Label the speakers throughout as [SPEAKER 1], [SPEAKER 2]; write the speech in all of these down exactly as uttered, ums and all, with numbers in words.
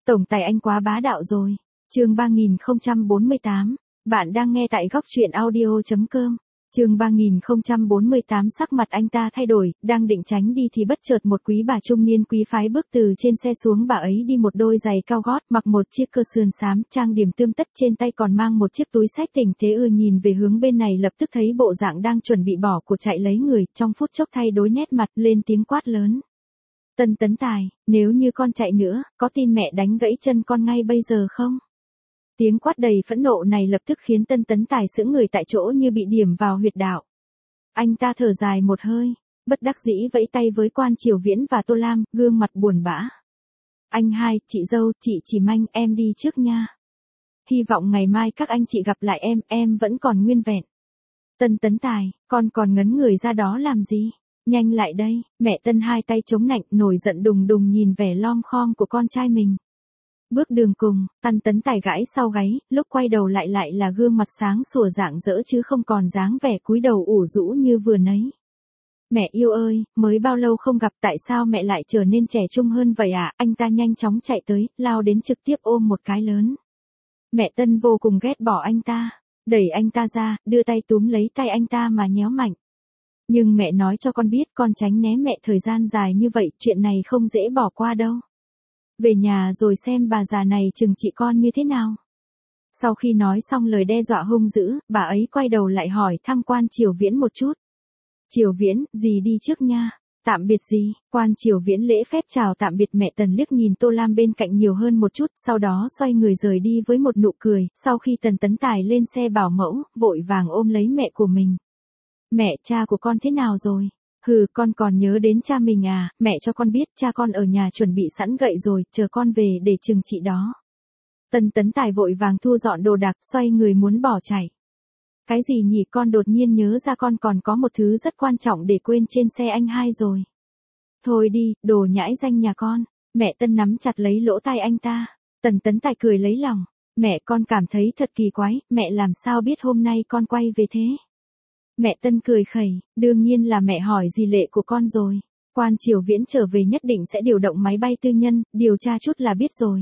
[SPEAKER 1] Tổng tài anh quá bá đạo rồi. Chương ba nghìn không trăm bốn mươi tám. Bạn đang nghe tại góc truyện audio chấm com. Chương ba nghìn không trăm bốn mươi tám. Sắc mặt anh ta thay đổi, đang định tránh đi thì bất chợt một quý bà trung niên quý phái bước từ trên xe xuống. Bà ấy đi một đôi giày cao gót, mặc một chiếc cơ sườn xám, trang điểm tươm tất, trên tay còn mang một chiếc túi xách tỉnh tế ưa. Nhìn về hướng bên này lập tức thấy bộ dạng đang chuẩn bị bỏ cuộc chạy lấy người, trong phút chốc thay đổi nét mặt, lên tiếng quát lớn. Tân Tấn Tài, nếu như con chạy nữa, có tin mẹ đánh gãy chân con ngay bây giờ không? Tiếng quát đầy phẫn nộ này lập tức khiến Tân Tấn Tài sững người tại chỗ như bị điểm vào huyệt đạo. Anh ta thở dài một hơi, bất đắc dĩ vẫy tay với Quan Triều Viễn và Tô Lam, gương mặt buồn bã. Anh hai, chị dâu, chị Chỉ Manh, em đi trước nha. Hy vọng ngày mai các anh chị gặp lại em, em vẫn còn nguyên vẹn. Tân Tấn Tài, con còn ngấn người ra đó làm gì? Nhanh lại đây, mẹ Tân hai tay chống nạnh, nổi giận đùng đùng nhìn vẻ lom khom của con trai mình. Bước đường cùng, Tân Tấn Tài gãi sau gáy, lúc quay đầu lại lại là gương mặt sáng sủa rạng rỡ chứ không còn dáng vẻ cúi đầu ủ rũ như vừa nấy. Mẹ yêu ơi, mới bao lâu không gặp, tại sao mẹ lại trở nên trẻ trung hơn vậy ạ? À? Anh ta nhanh chóng chạy tới, lao đến trực tiếp ôm một cái lớn. Mẹ Tân vô cùng ghét bỏ anh ta, đẩy anh ta ra, đưa tay túm lấy tay anh ta mà nhéo mạnh. Nhưng mẹ nói cho con biết, con tránh né mẹ thời gian dài như vậy, chuyện này không dễ bỏ qua đâu. Về nhà rồi xem bà già này trừng trị con như thế nào. Sau khi nói xong lời đe dọa hung dữ, bà ấy quay đầu lại hỏi thăm Quan Triều Viễn một chút. Triều Viễn, dì đi trước nha. Tạm biệt dì. Quan Triều Viễn lễ phép chào tạm biệt mẹ Tần, liếc nhìn Tô Lam bên cạnh nhiều hơn một chút, sau đó xoay người rời đi với một nụ cười. Sau khi Tần Tấn Tài lên xe bảo mẫu, vội vàng ôm lấy mẹ của mình. Mẹ, cha của con thế nào rồi? Hừ, con còn nhớ đến cha mình à? Mẹ cho con biết, cha con ở nhà chuẩn bị sẵn gậy rồi, chờ con về để trừng trị đó. Tân Tấn Tài vội vàng thu dọn đồ đạc, xoay người muốn bỏ chạy. Cái gì nhỉ? Con đột nhiên nhớ ra con còn có một thứ rất quan trọng để quên trên xe anh hai rồi. Thôi đi, đồ nhãi danh nhà con. Mẹ Tân nắm chặt lấy lỗ tai anh ta. Tần Tấn Tài cười lấy lòng. Mẹ, con cảm thấy thật kỳ quái, mẹ làm sao biết hôm nay con quay về thế? Mẹ Tân cười khẩy, đương nhiên là mẹ hỏi dì lệ của con rồi. Quan Triều Viễn trở về nhất định sẽ điều động máy bay tư nhân, điều tra chút là biết rồi.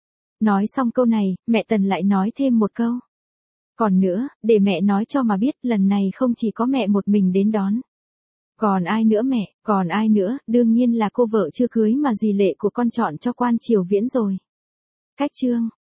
[SPEAKER 1] Nói xong câu này, mẹ Tần lại nói thêm một câu. Còn nữa, để mẹ nói cho mà biết, lần này không chỉ có mẹ một mình đến đón. Còn ai nữa mẹ, còn ai nữa, đương nhiên là cô vợ chưa cưới mà dì lệ của con chọn cho Quan Triều Viễn rồi. Cách chương.